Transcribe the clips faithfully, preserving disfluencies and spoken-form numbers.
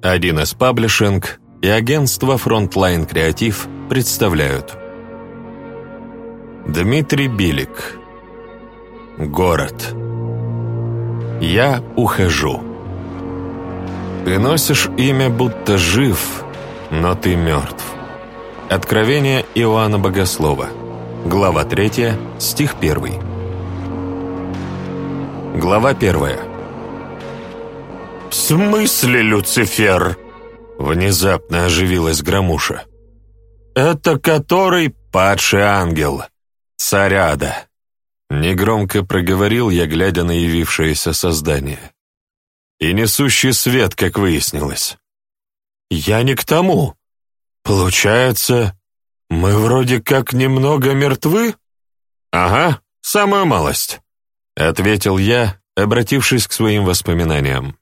один эс Паблишинг и агентство Frontline Креатив представляют. Дмитрий Билик. Город. Я ухожу. Ты носишь имя, будто жив, но ты мертв. Откровение Иоанна Богослова. Глава третья, стих первый. Глава первая. «В смысле, Люцифер?» Внезапно оживилась Громуша. «Это который падший ангел, царь ада?» Негромко проговорил я, глядя на явившееся создание. «И несущий свет, как выяснилось». «Я не к тому. Получается, мы вроде как немного мертвы?» «Ага, самую малость», — ответил я, обратившись к своим воспоминаниям.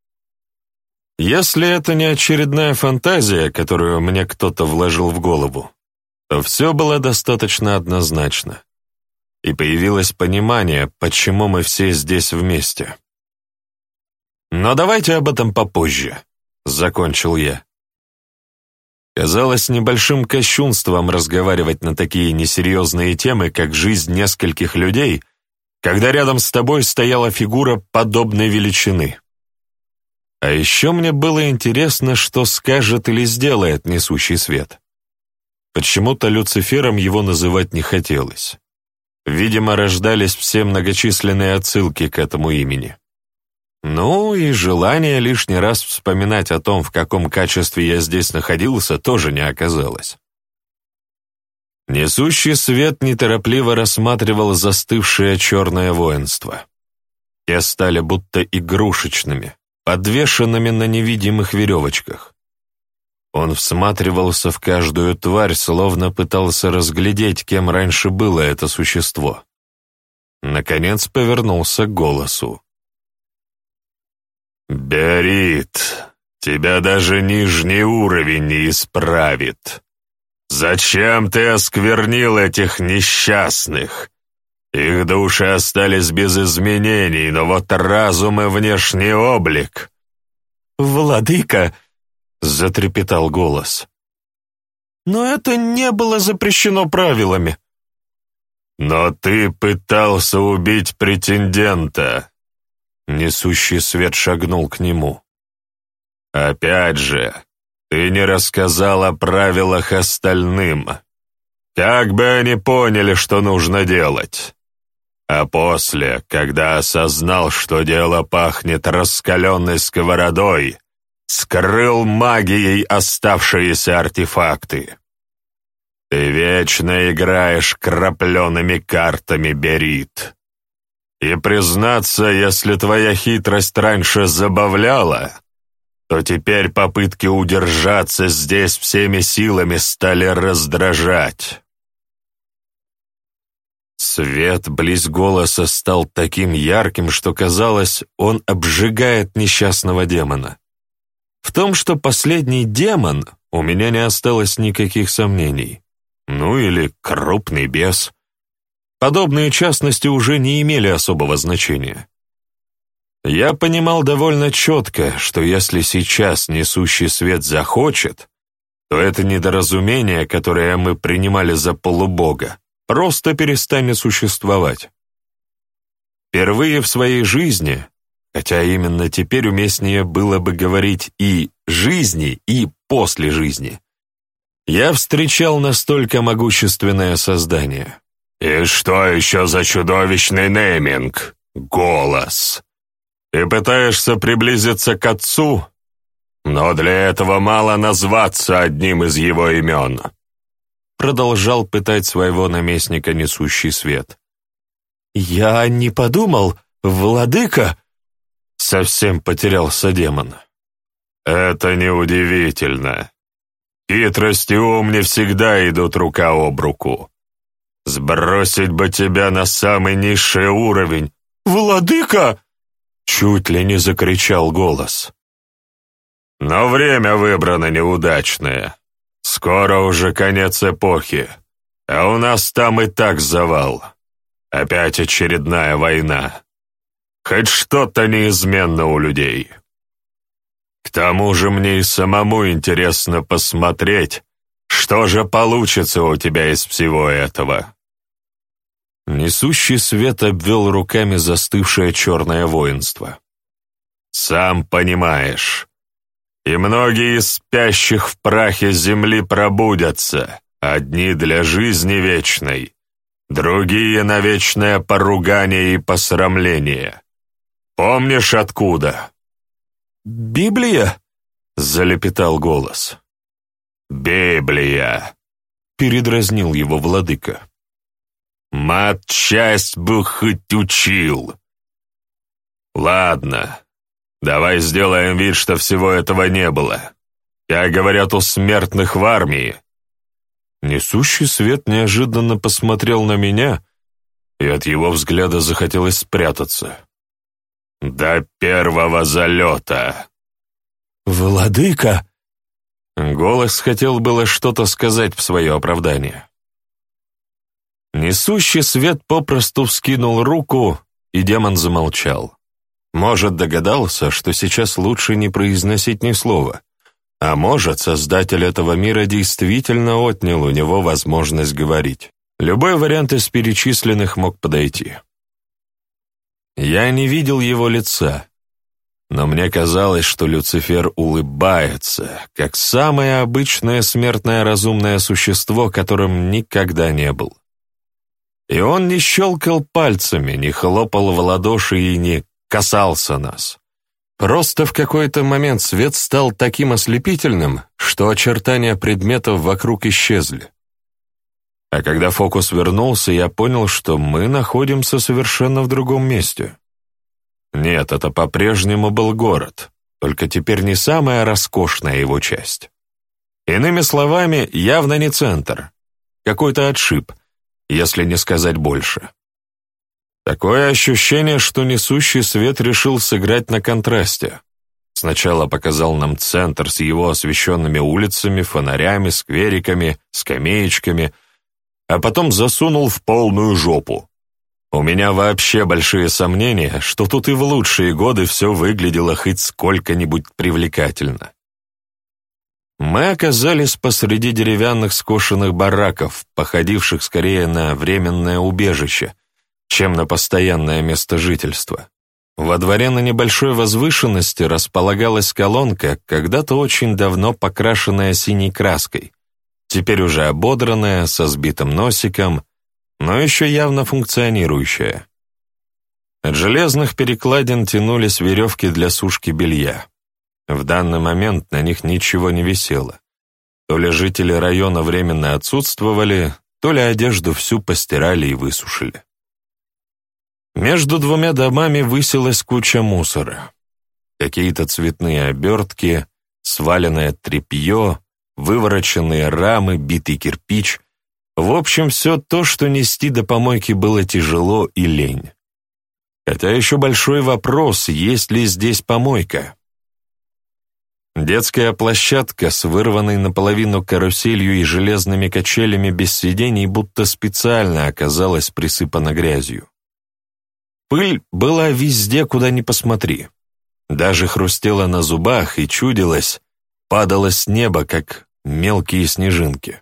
Если это не очередная фантазия, которую мне кто-то вложил в голову, то все было достаточно однозначно. И появилось понимание, почему мы все здесь вместе. Но давайте об этом попозже, закончил я. Казалось небольшим кощунством разговаривать на такие несерьезные темы, как жизнь нескольких людей, когда рядом с тобой стояла фигура подобной величины. А еще мне было интересно, что скажет или сделает несущий свет. Почему-то Люцифером его называть не хотелось. Видимо, рождались все многочисленные отсылки к этому имени. Ну и желание лишний раз вспоминать о том, в каком качестве я здесь находился, тоже не оказалось. Несущий свет неторопливо рассматривал застывшее черное воинство. Те стали будто игрушечными, подвешенными на невидимых веревочках. Он всматривался в каждую тварь, словно пытался разглядеть, кем раньше было это существо. Наконец повернулся к голосу. «Берит, тебя даже нижний уровень не исправит. Зачем ты осквернил этих несчастных? Их души остались без изменений, но вот разум и внешний облик». «Владыка!» — затрепетал голос. «Но это не было запрещено правилами». «Но ты пытался убить претендента». Несущий свет шагнул к нему. «Опять же, ты не рассказал о правилах остальным. Как бы они поняли, что нужно делать? А после, когда осознал, что дело пахнет раскаленной сковородой, скрыл магией оставшиеся артефакты. Ты вечно играешь крапленными картами, Берит. И признаться, если твоя хитрость раньше забавляла, то теперь попытки удержаться здесь всеми силами стали раздражать». Свет близ голоса стал таким ярким, что казалось, он обжигает несчастного демона. В том, что последний демон, у меня не осталось никаких сомнений. Ну или крупный бес. Подобные частности уже не имели особого значения. Я понимал довольно четко, что если сейчас несущий свет захочет, то это недоразумение, которое мы принимали за полубога, просто перестанет существовать. Впервые в своей жизни, хотя именно теперь уместнее было бы говорить и «жизни», и «после жизни», я встречал настолько могущественное создание. «И что еще за чудовищный нейминг? Голос. Ты пытаешься приблизиться к отцу, но для этого мало назваться одним из его имен». Продолжал пытать своего наместника несущий свет. «Я не подумал, владыка!» Совсем потерялся демон. «Это неудивительно. Хитрость и ум не всегда идут рука об руку. Сбросить бы тебя на самый низший уровень». «Владыка!» Чуть ли не закричал голос. «Но время выбрано неудачное. Скоро уже конец эпохи, а у нас там и так завал. Опять очередная война. Хоть что-то неизменно у людей». К тому же мне и самому интересно посмотреть, что же получится у тебя из всего этого». Несущий свет обвел руками застывшее черное воинство. «Сам понимаешь, и многие из спящих в прахе земли пробудятся, одни для жизни вечной, другие на вечное поругание и посрамление. Помнишь, откуда?» «Библия?» — залепетал голос. «Библия», — передразнил его владыка. «Матчасть бы хоть учил. Ладно, давай сделаем вид, что всего этого не было. Как говорят у смертных в армии». Несущий свет неожиданно посмотрел на меня, и от его взгляда захотелось спрятаться. «До первого залета». «Владыка!» Голос хотел было что-то сказать в свое оправдание. Несущий свет попросту вскинул руку, и демон замолчал. Может, догадался, что сейчас лучше не произносить ни слова, а может, создатель этого мира действительно отнял у него возможность говорить. Любой вариант из перечисленных мог подойти. Я не видел его лица, но мне казалось, что Люцифер улыбается, как самое обычное смертное разумное существо, которым никогда не был. И он не щелкал пальцами, не хлопал в ладоши и не касался нас. Просто в какой-то момент свет стал таким ослепительным, что очертания предметов вокруг исчезли. А когда фокус вернулся, я понял, что мы находимся совершенно в другом месте. Нет, это по-прежнему был город, только теперь не самая роскошная его часть. Иными словами, явно не центр, какой-то отшиб, если не сказать больше. Такое ощущение, что несущий свет решил сыграть на контрасте. Сначала показал нам центр с его освещенными улицами, фонарями, сквериками, скамеечками, а потом засунул в полную жопу. У меня вообще большие сомнения, что тут и в лучшие годы все выглядело хоть сколько-нибудь привлекательно. Мы оказались посреди деревянных скошенных бараков, походивших скорее на временное убежище, чем на постоянное место жительства. Во дворе на небольшой возвышенности располагалась колонка, когда-то очень давно покрашенная синей краской, теперь уже ободранная, со сбитым носиком, но еще явно функционирующая. От железных перекладин тянулись веревки для сушки белья. В данный момент на них ничего не висело. То ли жители района временно отсутствовали, то ли одежду всю постирали и высушили. Между двумя домами высилась куча мусора. Какие-то цветные обертки, сваленное тряпье, вывороченные рамы, битый кирпич. В общем, все то, что нести до помойки было тяжело и лень. Хотя еще большой вопрос, есть ли здесь помойка. Детская площадка с вырванной наполовину каруселью и железными качелями без сидений будто специально оказалась присыпана грязью. Пыль была везде, куда ни посмотри. Даже хрустела на зубах и чудилась, падала с неба, как мелкие снежинки.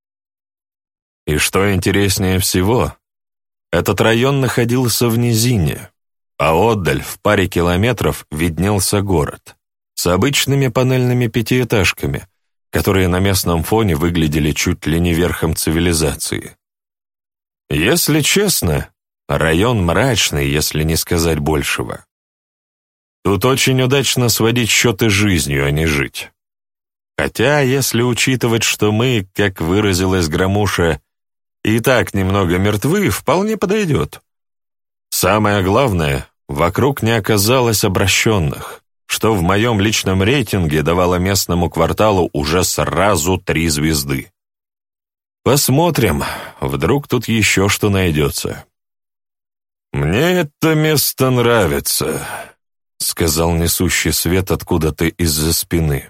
И что интереснее всего, этот район находился в низине, а отдаль, в паре километров, виднелся город с обычными панельными пятиэтажками, которые на местном фоне выглядели чуть ли не верхом цивилизации. Если честно, район мрачный, если не сказать большего. Тут очень удачно сводить счеты с жизнью, а не жить. Хотя, если учитывать, что мы, как выразилась Громуша, и так немного мертвы, вполне подойдет. Самое главное, вокруг не оказалось обращенных, что в моем личном рейтинге давало местному кварталу уже сразу три звезды. Посмотрим, вдруг тут еще что найдется. «Мне это место нравится», — сказал несущий свет откуда-то из-за спины.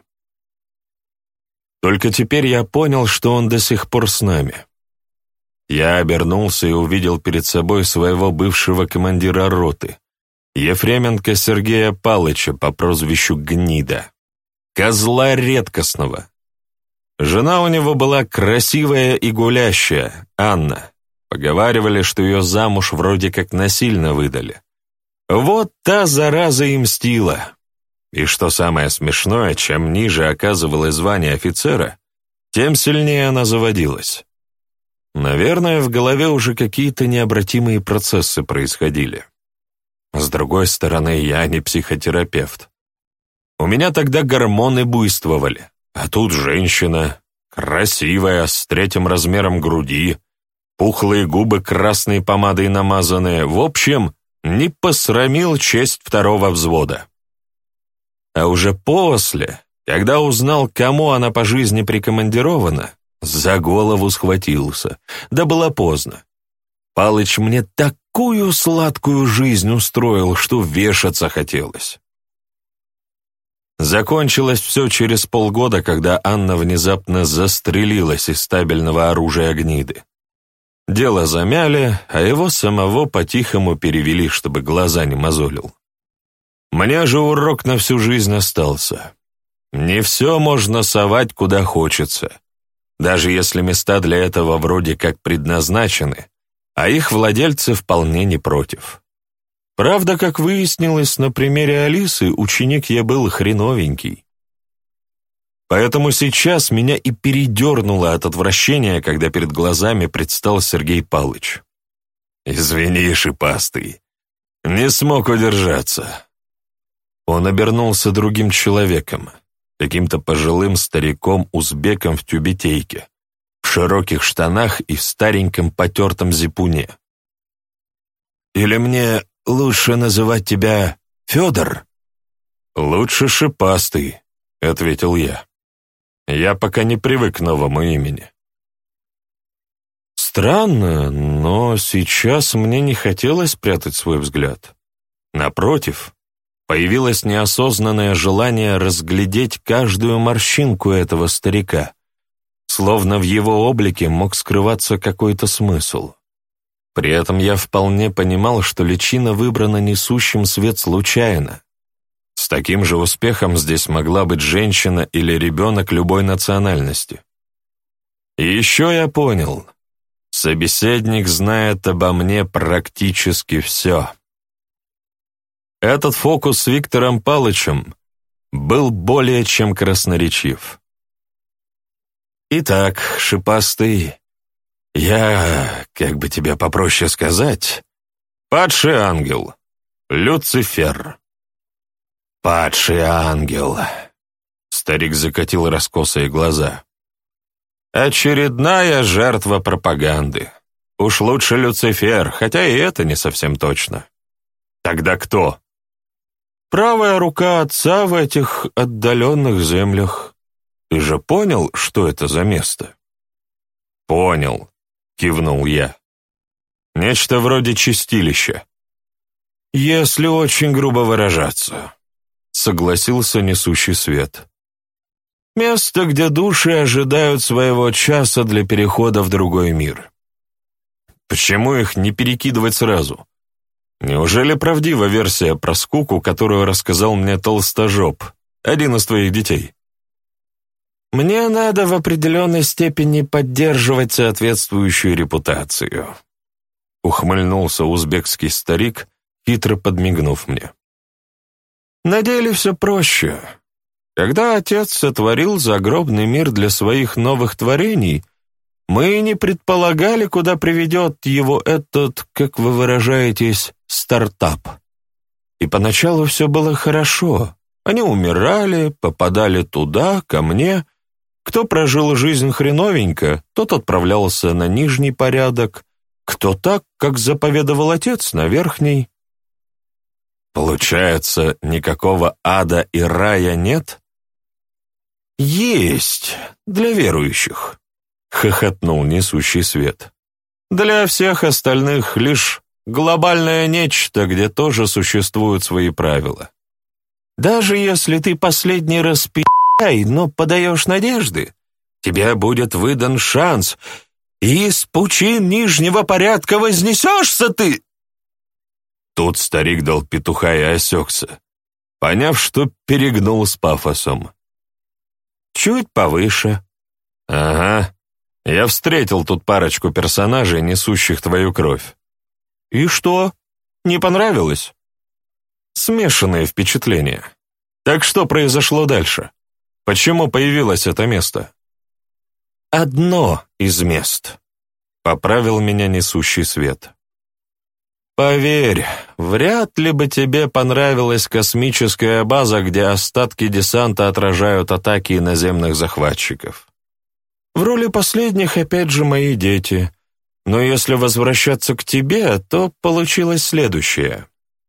Только теперь я понял, что он до сих пор с нами. Я обернулся и увидел перед собой своего бывшего командира роты, Ефременко Сергея Палыча по прозвищу Гнида. козла редкостного. Жена у него была красивая и гулящая, Анна. Поговаривали, что ее замуж вроде как насильно выдали. Вот та зараза и мстила. И что самое смешное, чем ниже оказывалось звание офицера, тем сильнее она заводилась. Наверное, в голове уже какие-то необратимые процессы происходили. С другой стороны, я не психотерапевт. У меня тогда гормоны буйствовали, а тут женщина, красивая, с третьим размером груди, пухлые губы красной помадой намазанные, в общем, не посрамил честь второго взвода. А уже после, когда узнал, кому она по жизни прикомандирована, за голову схватился, да было поздно. Палыч мне такую сладкую жизнь устроил, что вешаться хотелось. Закончилось все через полгода, когда Анна внезапно застрелилась из стабильного оружия гниды. Дело замяли, а его самого по-тихому перевели, чтобы глаза не мозолил. Мне же урок на всю жизнь остался. Не все можно совать куда хочется, даже если места для этого вроде как предназначены, а их владельцы вполне не против. Правда, как выяснилось, на примере Алисы ученик я был хреновенький. Поэтому сейчас меня и передернуло от отвращения, когда перед глазами предстал Сергей Палыч. «Извини, шипастый, не смог удержаться». Он обернулся другим человеком, каким-то пожилым стариком-узбеком в тюбетейке, в широких штанах и в стареньком потертом зипуне. «Или мне лучше называть тебя Федор?» «Лучше шипастый», — ответил я. «Я пока не привык к новому имени». Странно, но сейчас мне не хотелось прятать свой взгляд. Напротив, появилось неосознанное желание разглядеть каждую морщинку этого старика, словно в его облике мог скрываться какой-то смысл. При этом я вполне понимал, что личина выбрана несущим свет случайно. С таким же успехом здесь могла быть женщина или ребенок любой национальности. И еще я понял, собеседник знает обо мне практически все. Этот фокус с Виктором Палычем был более чем красноречив. «Итак, шипастый, я, как бы тебе попроще сказать, падший ангел, Люцифер». «Падший ангел», — старик закатил раскосые глаза. «Очередная жертва пропаганды. Уж лучше Люцифер, хотя и это не совсем точно». «Тогда кто?» «Правая рука отца в этих отдаленных землях. Ты же понял, что это за место?» «Понял», — кивнул я. «Нечто вроде чистилища». «Если очень грубо выражаться», — согласился несущий свет. «Место, где души ожидают своего часа для перехода в другой мир». «Почему их не перекидывать сразу? Неужели правдива версия про скуку, которую рассказал мне толстожоп, один из твоих детей?» «Мне надо в определенной степени поддерживать соответствующую репутацию», — ухмыльнулся узбекский старик, хитро подмигнув мне. «На деле все проще. Когда отец сотворил загробный мир для своих новых творений, мы не предполагали, куда приведет его этот, как вы выражаетесь, стартап. И поначалу все было хорошо. Они умирали, попадали туда, ко мне. Кто прожил жизнь хреновенько, тот отправлялся на нижний порядок, кто так, как заповедовал отец, на верхний». «Получается, никакого ада и рая нет?» «Есть, для верующих», — хохотнул несущий свет. «Для всех остальных лишь глобальное нечто, где тоже существуют свои правила. Даже если ты последний раз пи***й, но подаешь надежды, тебе будет выдан шанс, и из пучин нижнего порядка вознесешься ты!» Тут старик дал петуха и осекся, поняв, что перегнул с пафосом. чуть повыше». «Ага, я встретил тут парочку персонажей, несущих твою кровь». «И что? Не понравилось?» «Смешанные впечатления. Так что произошло дальше? Почему появилось это место?» «Одно из мест», — поправил меня несущий свет. «Поверь, вряд ли бы тебе понравилась космическая база, где остатки десанта отражают атаки иноземных захватчиков. В роли последних опять же мои дети, но если возвращаться к тебе, то получилось следующее.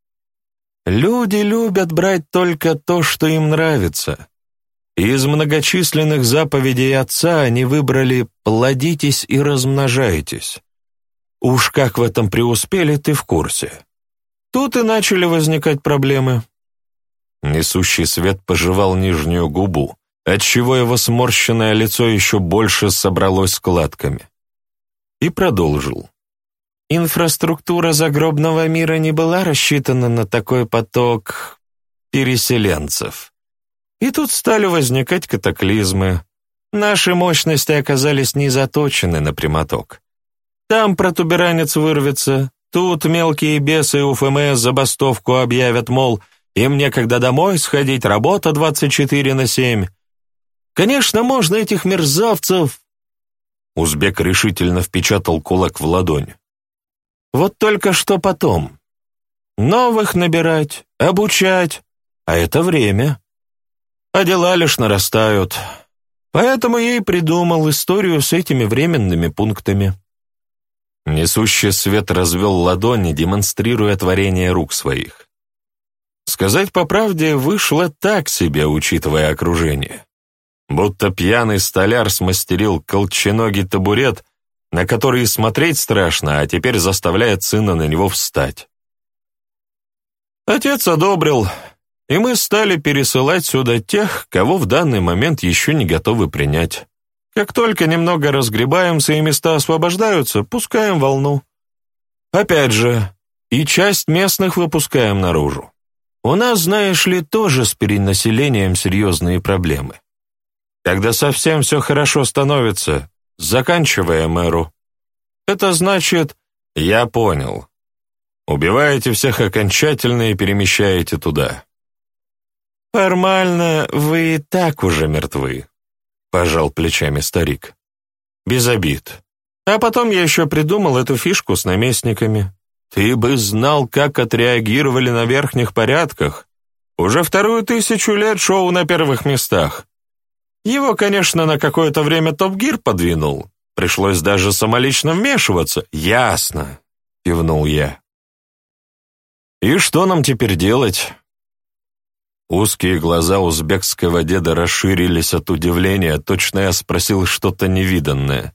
Люди любят брать только то, что им нравится. Из многочисленных заповедей Отца они выбрали «плодитесь и размножайтесь». Уж как в этом преуспели, ты в курсе. Тут и начали возникать проблемы». Несущий свет пожевал нижнюю губу, отчего его сморщенное лицо еще больше собралось складками. И продолжил. «Инфраструктура загробного мира не была рассчитана на такой поток переселенцев. И тут стали возникать катаклизмы. Наши мощности оказались не заточены на прямоток. Там протуберанец вырвется, тут мелкие бесы УФМС забастовку объявят, мол, им некогда домой сходить, работа двадцать четыре на семь. Конечно, можно этих мерзавцев...» Узбек решительно впечатал кулак в ладонь. «Вот только что потом. Новых набирать, обучать, а это время. А дела лишь нарастают. Поэтому я и придумал историю с этими временными пунктами». Несущий свет развел ладони, демонстрируя творение рук своих. Сказать по правде, вышло так себе, учитывая окружение. Будто пьяный столяр смастерил колченогий табурет, на который смотреть страшно, а теперь заставляет сына на него встать. Отец одобрил, и мы стали пересылать сюда тех, кого в данный момент еще не готовы принять. Как только немного разгребаемся и места освобождаются, пускаем волну. Опять же, и часть местных выпускаем наружу. У нас, знаешь ли, тоже с перенаселением серьезные проблемы. Когда совсем все хорошо становится, заканчиваем эру. Это значит, я понял. Убиваете всех окончательно и перемещаете туда. Формально вы и так уже мертвы, пожал плечами старик. Без обид. А потом я еще придумал эту фишку с наместниками. Ты бы знал, как отреагировали на верхних порядках. Уже вторую тысячу лет шоу на первых местах. Его, конечно, на какое-то время Топ Гир подвинул. Пришлось даже самолично вмешиваться. Ясно, кивнул я. И что нам теперь делать? Узкие глаза узбекского деда расширились от удивления, точно я спросил что-то невиданное.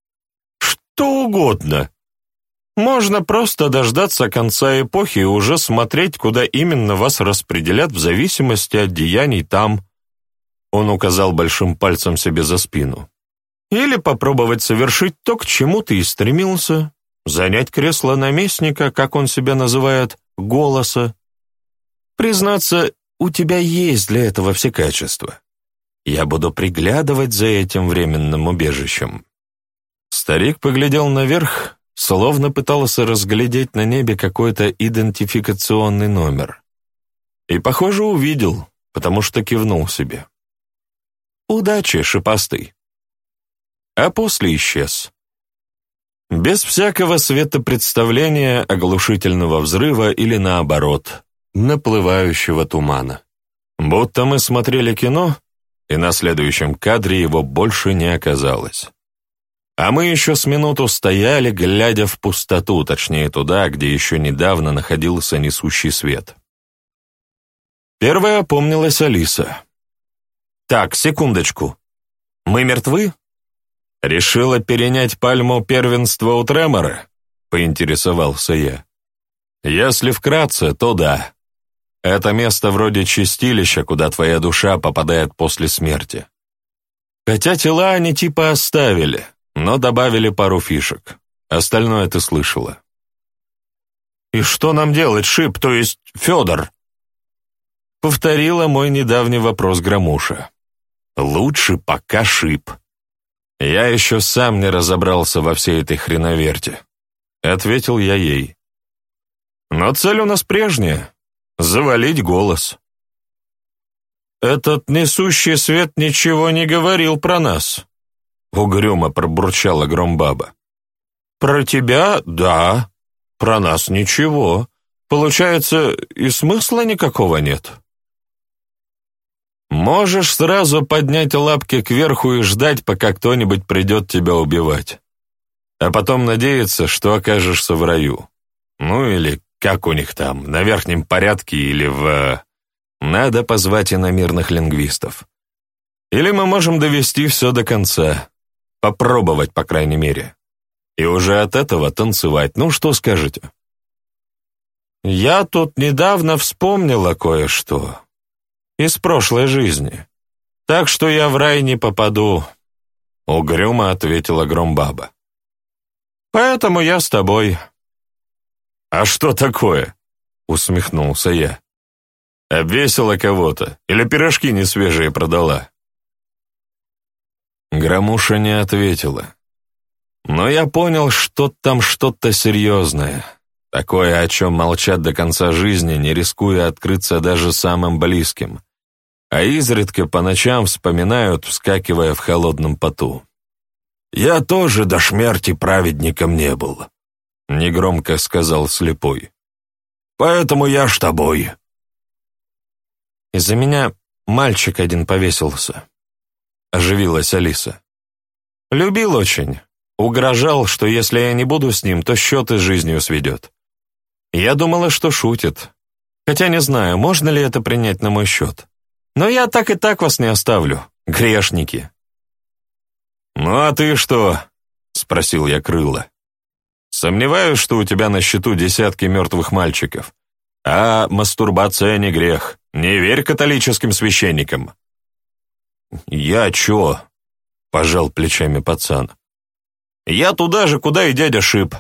Что угодно. Можно просто дождаться конца эпохи и уже смотреть, куда именно вас распределят в зависимости от деяний там. Он указал большим пальцем себе за спину. Или попробовать совершить то, к чему ты и стремился, занять кресло наместника, как он себя называет, голоса. Признаться, у тебя есть для этого все качества. Я буду приглядывать за этим временным убежищем». Старик поглядел наверх, словно пытался разглядеть на небе какой-то идентификационный номер. И, похоже, увидел, потому что кивнул себе. «Удачи, шипастый!» А после исчез. Без всякого светопредставления, оглушительного взрыва или, наоборот, наплывающего тумана. Будто мы смотрели кино, и на следующем кадре его больше не оказалось. А мы еще с минуту стояли, глядя в пустоту, точнее туда, где еще недавно находился несущий свет. Первая опомнилась Алиса. «Так, секундочку. Мы мертвы?» «Решила перенять пальму первенства у Тремора?» — поинтересовался я. «Если вкратце, то да. Это место вроде чистилища, куда твоя душа попадает после смерти. Хотя тела они типа оставили, но добавили пару фишек. Остальное ты слышала». «И что нам делать, Шип, то есть Федор?» Повторила мой недавний вопрос Громуша. Лучше пока шип. Я еще сам не разобрался во всей этой хреноверте. Ответил я ей. Но цель у нас прежняя — завалить голос. «Этот несущий свет ничего не говорил про нас», — угрюмо пробурчала Громбаба. «Про тебя — да, про нас ничего. Получается, и смысла никакого нет». «Можешь сразу поднять лапки кверху и ждать, пока кто-нибудь придет тебя убивать. А потом надеяться, что окажешься в раю. Ну или как у них там, на верхнем порядке или в... Надо позвать иномирных лингвистов. Или мы можем довести все до конца. Попробовать, по крайней мере. И уже от этого танцевать. Ну, что скажете?» «Я тут недавно вспомнила кое-что. Из прошлой жизни. Так что я в рай не попаду», — угрюмо ответила Громбаба. «Поэтому я с тобой». «А что такое?» — усмехнулся я. «Обвесила кого-то или пирожки несвежие продала?» Громуша не ответила. Но я понял, что там что-то серьезное. Такое, о чем молчат до конца жизни, не рискуя открыться даже самым близким. А изредка по ночам вспоминают, вскакивая в холодном поту. «Я тоже до смерти праведником не был», — негромко сказал слепой. «Поэтому я ж тобой». «Из-за меня мальчик один повесился», — оживилась Алиса. «Любил очень, угрожал, что если я не буду с ним, то счеты с жизнью сведет. Я думала, что шутит, хотя не знаю, можно ли это принять на мой счет. Но я так и так вас не оставлю, грешники». «Ну а ты что?» — спросил я Крыла. «Сомневаюсь, что у тебя на счету десятки мертвых мальчиков. А мастурбация не грех. Не верь католическим священникам». «Я чё?» — пожал плечами пацан. «Я туда же, куда и дядя Шип».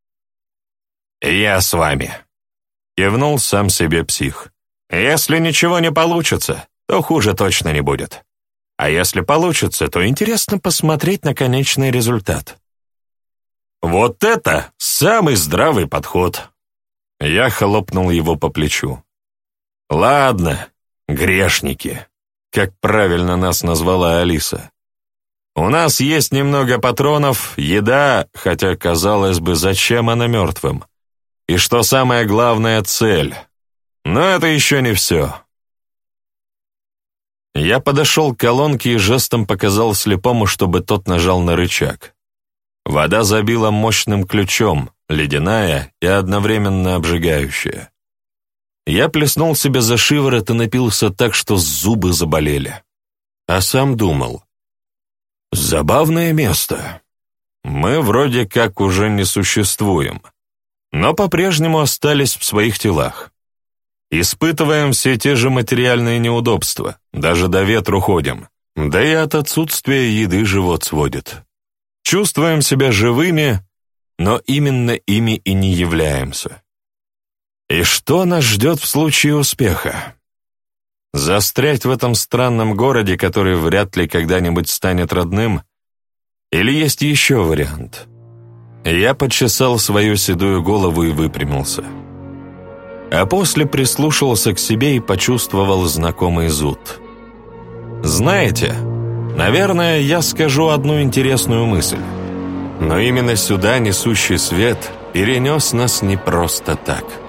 «Я с вами», — кивнул сам себе псих. «Если ничего не получится, то хуже точно не будет. А если получится, то интересно посмотреть на конечный результат». «Вот это самый здравый подход!» Я хлопнул его по плечу. «Ладно, грешники, как правильно нас назвала Алиса. У нас есть немного патронов, еда, хотя, казалось бы, зачем она мертвым? И что самое главное, цель. Но это еще не все». Я подошел к колонке и жестом показал слепому, чтобы тот нажал на рычаг. Вода забила мощным ключом, ледяная и одновременно обжигающая. Я плеснул себе за шиворот и напился так, что зубы заболели. А сам думал. Забавное место. Мы вроде как уже не существуем, но по-прежнему остались в своих телах. Испытываем все те же материальные неудобства, даже до ветру ходим, да и от отсутствия еды живот сводит. Чувствуем себя живыми, но именно ими и не являемся. И что нас ждет в случае успеха? Застрять в этом странном городе, который вряд ли когда-нибудь станет родным? Или есть еще вариант? Я подчесал свою седую голову и выпрямился. А после прислушался к себе и почувствовал знакомый зуд. Знаете, наверное, я скажу одну интересную мысль. Но именно сюда несущий свет перенес нас не просто так.